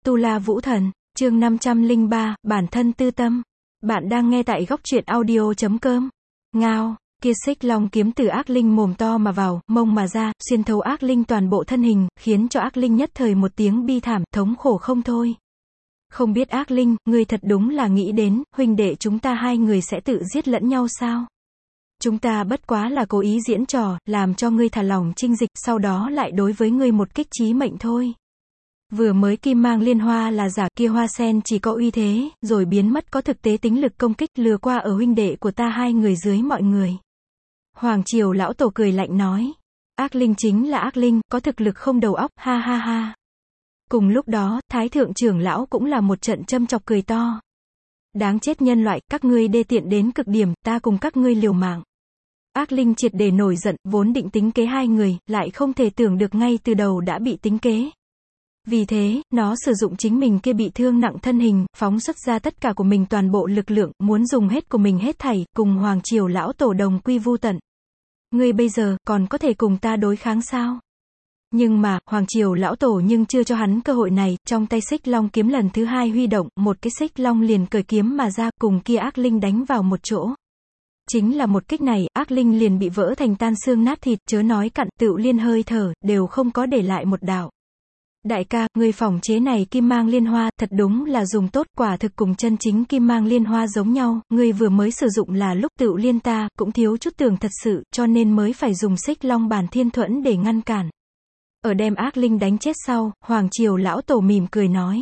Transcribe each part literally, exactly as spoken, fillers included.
Tu La Vũ Thần, chương năm trăm lẻ ba, bản thân tư tâm. Bạn đang nghe tại góc truyện audio chấm com. Ngao, kia xích long kiếm từ ác linh mồm to mà vào, mông mà ra, xuyên thấu ác linh toàn bộ thân hình, khiến cho ác linh nhất thời một tiếng bi thảm, thống khổ không thôi. Không biết ác linh, ngươi thật đúng là nghĩ đến, huynh đệ chúng ta hai người sẽ tự giết lẫn nhau sao? Chúng ta bất quá là cố ý diễn trò, làm cho ngươi thả lỏng trinh dịch, sau đó lại đối với ngươi một kích chí mệnh thôi. Vừa mới kim mang liên hoa là giả, kia hoa sen chỉ có uy thế, rồi biến mất có thực tế tính lực công kích, lừa qua ở huynh đệ của ta hai người dưới mọi người. Hoàng Triều lão tổ cười lạnh nói. Ác linh chính là ác linh, có thực lực không đầu óc, ha ha ha. Cùng lúc đó, Thái thượng trưởng lão cũng là một trận châm chọc cười to. Đáng chết nhân loại, các ngươi đê tiện đến cực điểm, ta cùng các ngươi liều mạng. Ác linh triệt để nổi giận, vốn định tính kế hai người, lại không thể tưởng được ngay từ đầu đã bị tính kế. Vì thế, nó sử dụng chính mình kia bị thương nặng thân hình, phóng xuất ra tất cả của mình toàn bộ lực lượng, muốn dùng hết của mình hết thảy, cùng Hoàng Triều lão tổ đồng quy vu tận. Ngươi bây giờ, còn có thể cùng ta đối kháng sao? Nhưng mà, Hoàng Triều lão tổ nhưng chưa cho hắn cơ hội này, trong tay xích long kiếm lần thứ hai huy động, một cái xích long liền cởi kiếm mà ra, cùng kia ác linh đánh vào một chỗ. Chính là một kích này, ác linh liền bị vỡ thành tan xương nát thịt, chớ nói cặn, tựu liên hơi thở, đều không có để lại một đạo. Đại ca, người phòng chế này kim mang liên hoa, thật đúng là dùng tốt, quả thực cùng chân chính kim mang liên hoa giống nhau, người vừa mới sử dụng là lúc tựu liên ta, cũng thiếu chút tưởng thật sự, cho nên mới phải dùng xích long bản thiên thuẫn để ngăn cản. Ở đem ác linh đánh chết sau, Hoàng Triều lão tổ mỉm cười nói.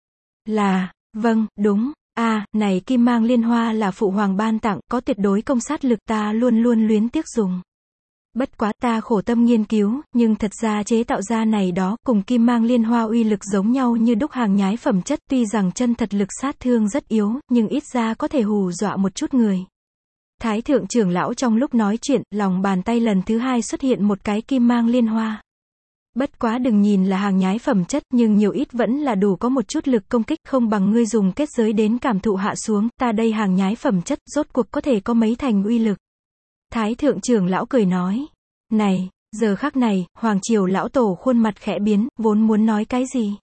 Là, vâng, đúng, a à, này kim mang liên hoa là phụ hoàng ban tặng, có tuyệt đối công sát lực, ta luôn luôn luyến tiếc dùng. Bất quá ta khổ tâm nghiên cứu, nhưng thật ra chế tạo ra này đó, cùng kim mang liên hoa uy lực giống nhau như đúc hàng nhái phẩm chất, tuy rằng chân thật lực sát thương rất yếu, nhưng ít ra có thể hù dọa một chút người. Thái thượng trưởng lão trong lúc nói chuyện, lòng bàn tay lần thứ hai xuất hiện một cái kim mang liên hoa. Bất quá đừng nhìn là hàng nhái phẩm chất, nhưng nhiều ít vẫn là đủ có một chút lực công kích, không bằng ngươi dùng kết giới đến cảm thụ hạ xuống, ta đây hàng nhái phẩm chất, rốt cuộc có thể có mấy thành uy lực. Thái thượng trưởng lão cười nói. Này, giờ khắc này, Hoàng Triều lão tổ khuôn mặt khẽ biến, vốn muốn nói cái gì.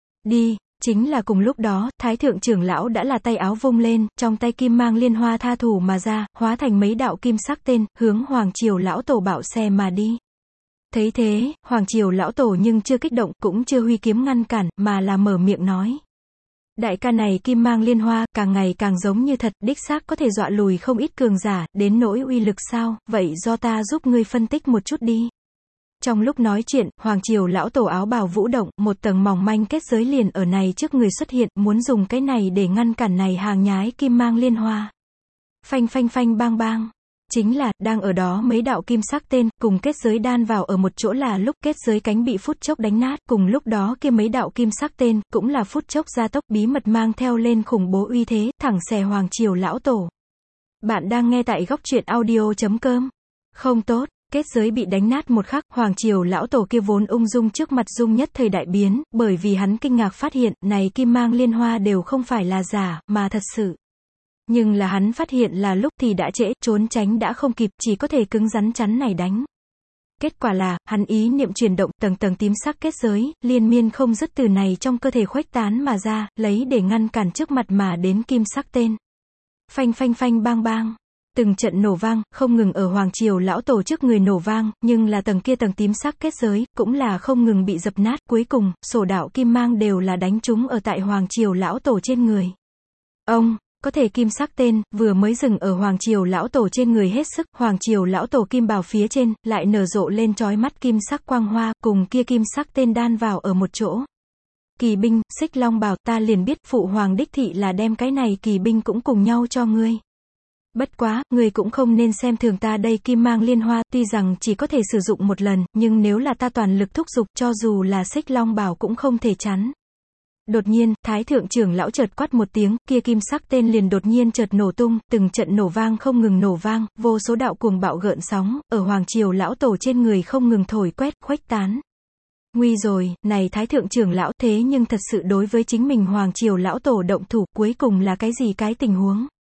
Đi, chính là cùng lúc đó, Thái thượng trưởng lão đã là tay áo vung lên, trong tay kim mang liên hoa tha thủ mà ra, hóa thành mấy đạo kim sắc tên, hướng Hoàng Triều lão tổ bạo xe mà đi. Thấy thế, Hoàng Triều lão tổ nhưng chưa kích động, cũng chưa huy kiếm ngăn cản, mà là mở miệng nói. Đại ca này kim mang liên hoa, càng ngày càng giống như thật, đích xác có thể dọa lùi không ít cường giả, đến nỗi uy lực sao, vậy do ta giúp ngươi phân tích một chút đi. Trong lúc nói chuyện, Hoàng Triều lão tổ áo bào vũ động, một tầng mỏng manh kết giới liền ở này trước người xuất hiện, muốn dùng cái này để ngăn cản này hàng nhái kim mang liên hoa. Phanh phanh phanh bang bang. Chính là, đang ở đó mấy đạo kim sắc tên, cùng kết giới đan vào ở một chỗ là lúc kết giới cánh bị phút chốc đánh nát, cùng lúc đó kia mấy đạo kim sắc tên, cũng là phút chốc gia tốc bí mật mang theo lên khủng bố uy thế, thẳng xẻ Hoàng Triều lão tổ. Bạn đang nghe tại góc truyện audio chấm com. Không tốt, kết giới bị đánh nát một khắc, Hoàng Triều lão tổ kia vốn ung dung trước mặt dung nhất thời đại biến, bởi vì hắn kinh ngạc phát hiện, này kim mang liên hoa đều không phải là giả, mà thật sự. Nhưng là hắn phát hiện là lúc thì đã trễ, trốn tránh đã không kịp, chỉ có thể cứng rắn chắn này đánh. Kết quả là, hắn ý niệm chuyển động, tầng tầng tím sắc kết giới, liên miên không dứt từ này trong cơ thể khuếch tán mà ra, lấy để ngăn cản trước mặt mà đến kim sắc tên. Phanh phanh phanh bang bang. Từng trận nổ vang, không ngừng ở Hoàng Triều lão tổ trước người nổ vang, nhưng là tầng kia tầng tím sắc kết giới, cũng là không ngừng bị dập nát, cuối cùng, sổ đạo kim mang đều là đánh trúng ở tại Hoàng Triều lão tổ trên người. Ông, có thể kim sắc tên, vừa mới dừng ở Hoàng Triều lão tổ trên người hết sức, Hoàng Triều lão tổ kim bào phía trên, lại nở rộ lên chói mắt kim sắc quang hoa, cùng kia kim sắc tên đan vào ở một chỗ. Kỳ binh, xích long bào, ta liền biết phụ hoàng đích thị là đem cái này kỳ binh cũng cùng nhau cho ngươi. Bất quá, ngươi cũng không nên xem thường ta đây kim mang liên hoa, tuy rằng chỉ có thể sử dụng một lần, nhưng nếu là ta toàn lực thúc giục, cho dù là xích long bào cũng không thể chắn. Đột nhiên, Thái thượng trưởng lão chợt quát một tiếng, kia kim sắc tên liền đột nhiên chợt nổ tung, từng trận nổ vang không ngừng nổ vang, vô số đạo cuồng bạo gợn sóng, ở Hoàng Triều lão tổ trên người không ngừng thổi quét, khuếch tán. Nguy rồi, này Thái thượng trưởng lão, thế nhưng thật sự đối với chính mình Hoàng Triều lão tổ động thủ, cuối cùng là cái gì cái tình huống?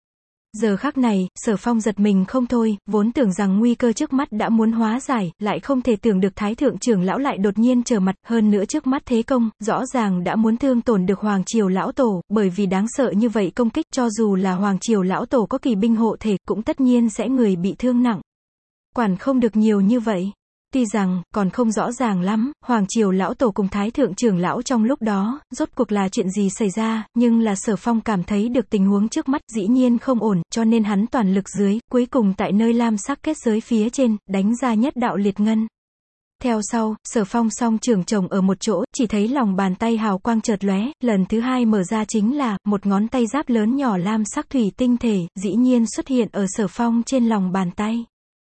Giờ khắc này, Sở Phong giật mình không thôi, vốn tưởng rằng nguy cơ trước mắt đã muốn hóa giải, lại không thể tưởng được Thái thượng trưởng lão lại đột nhiên trở mặt, hơn nữa trước mắt thế công, rõ ràng đã muốn thương tổn được Hoàng Triều lão tổ, bởi vì đáng sợ như vậy công kích, cho dù là Hoàng Triều lão tổ có kỳ binh hộ thể, cũng tất nhiên sẽ người bị thương nặng. Quản không được nhiều như vậy. Tuy rằng, còn không rõ ràng lắm, Hoàng Triều lão tổ cùng Thái thượng trưởng lão trong lúc đó, rốt cuộc là chuyện gì xảy ra, nhưng là Sở Phong cảm thấy được tình huống trước mắt dĩ nhiên không ổn, cho nên hắn toàn lực dưới, cuối cùng tại nơi lam sắc kết giới phía trên, đánh ra nhất đạo liệt ngân. Theo sau, Sở Phong song trưởng chồng ở một chỗ, chỉ thấy lòng bàn tay hào quang chợt lóe, lần thứ hai mở ra chính là, một ngón tay giáp lớn nhỏ lam sắc thủy tinh thể, dĩ nhiên xuất hiện ở Sở Phong trên lòng bàn tay.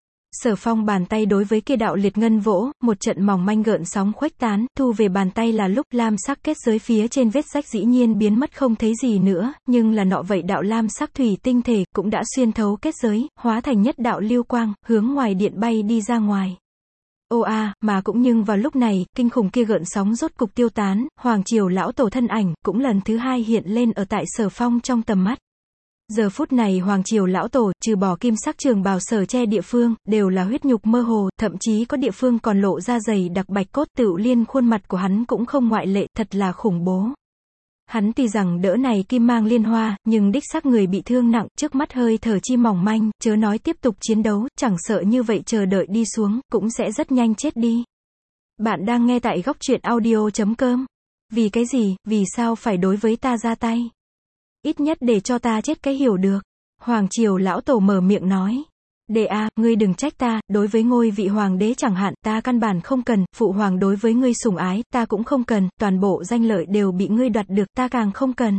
Sở Phong bàn tay đối với kia đạo liệt ngân vỗ, một trận mỏng manh gợn sóng khuếch tán, thu về bàn tay là lúc lam sắc kết giới phía trên vết rách dĩ nhiên biến mất không thấy gì nữa, nhưng là nọ vậy đạo lam sắc thủy tinh thể cũng đã xuyên thấu kết giới, hóa thành nhất đạo lưu quang, hướng ngoài điện bay đi ra ngoài. Ô a, à, mà cũng nhưng vào lúc này, kinh khủng kia gợn sóng rốt cục tiêu tán, Hoàng Triều lão tổ thân ảnh, cũng lần thứ hai hiện lên ở tại Sở Phong trong tầm mắt. Giờ phút này Hoàng Triều lão tổ, trừ bỏ kim sắc trường bào sở che địa phương, đều là huyết nhục mơ hồ, thậm chí có địa phương còn lộ ra dày đặc bạch cốt, tựu liên khuôn mặt của hắn cũng không ngoại lệ, thật là khủng bố. Hắn tuy rằng đỡ này kim mang liên hoa, nhưng đích xác người bị thương nặng, trước mắt hơi thở chi mỏng manh, chớ nói tiếp tục chiến đấu, chẳng sợ như vậy chờ đợi đi xuống, cũng sẽ rất nhanh chết đi. Bạn đang nghe tại góc truyện audio chấm com. Vì cái gì, vì sao phải đối với ta ra tay? Ít nhất để cho ta chết cái hiểu được. Hoàng Triều lão tổ mở miệng nói. Đệ a, ngươi đừng trách ta, đối với ngôi vị hoàng đế chẳng hạn, ta căn bản không cần, phụ hoàng đối với ngươi sủng ái, ta cũng không cần, toàn bộ danh lợi đều bị ngươi đoạt được, ta càng không cần.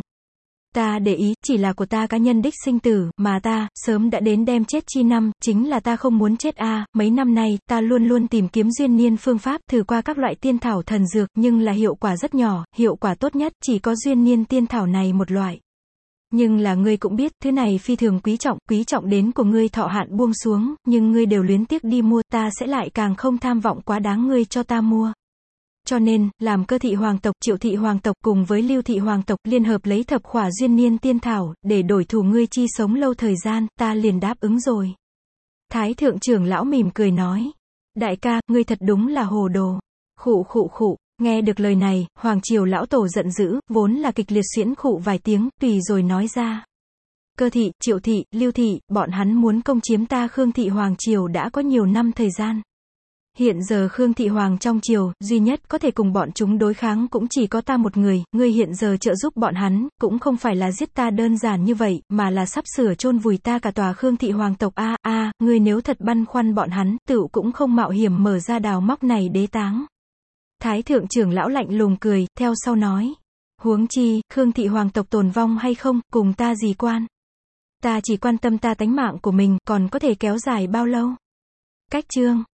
Ta để ý, chỉ là của ta cá nhân đích sinh tử, mà ta, sớm đã đến đem chết chi năm, chính là ta không muốn chết a, à, mấy năm nay, ta luôn luôn tìm kiếm duyên niên phương pháp, thử qua các loại tiên thảo thần dược, nhưng là hiệu quả rất nhỏ, hiệu quả tốt nhất, chỉ có duyên niên tiên thảo này một loại. Nhưng là ngươi cũng biết, thứ này phi thường quý trọng, quý trọng đến của ngươi thọ hạn buông xuống, nhưng ngươi đều luyến tiếc đi mua, ta sẽ lại càng không tham vọng quá đáng ngươi cho ta mua. Cho nên, làm Cơ thị hoàng tộc, Triệu thị hoàng tộc cùng với Lưu thị hoàng tộc liên hợp lấy thập khỏa duyên niên tiên thảo, để đổi thù ngươi chi sống lâu thời gian, ta liền đáp ứng rồi. Thái thượng trưởng lão mỉm cười nói. Đại ca, ngươi thật đúng là hồ đồ. Khụ khụ khụ. Nghe được lời này, Hoàng Triều lão tổ giận dữ, vốn là kịch liệt xuyễn khụ vài tiếng, tùy rồi nói ra. Cơ thị, Triệu thị, Lưu thị, bọn hắn muốn công chiếm ta Khương thị Hoàng Triều đã có nhiều năm thời gian. Hiện giờ Khương thị Hoàng trong triều, duy nhất có thể cùng bọn chúng đối kháng cũng chỉ có ta một người, ngươi hiện giờ trợ giúp bọn hắn, cũng không phải là giết ta đơn giản như vậy, mà là sắp sửa chôn vùi ta cả tòa Khương thị Hoàng tộc a a, ngươi nếu thật băn khoăn bọn hắn, tựu cũng không mạo hiểm mở ra đào móc này đế táng. Thái thượng trưởng lão lạnh lùng cười, theo sau nói. Huống chi, Khương thị hoàng tộc tồn vong hay không, cùng ta gì quan. Ta chỉ quan tâm ta tánh mạng của mình, còn có thể kéo dài bao lâu. Cách chương.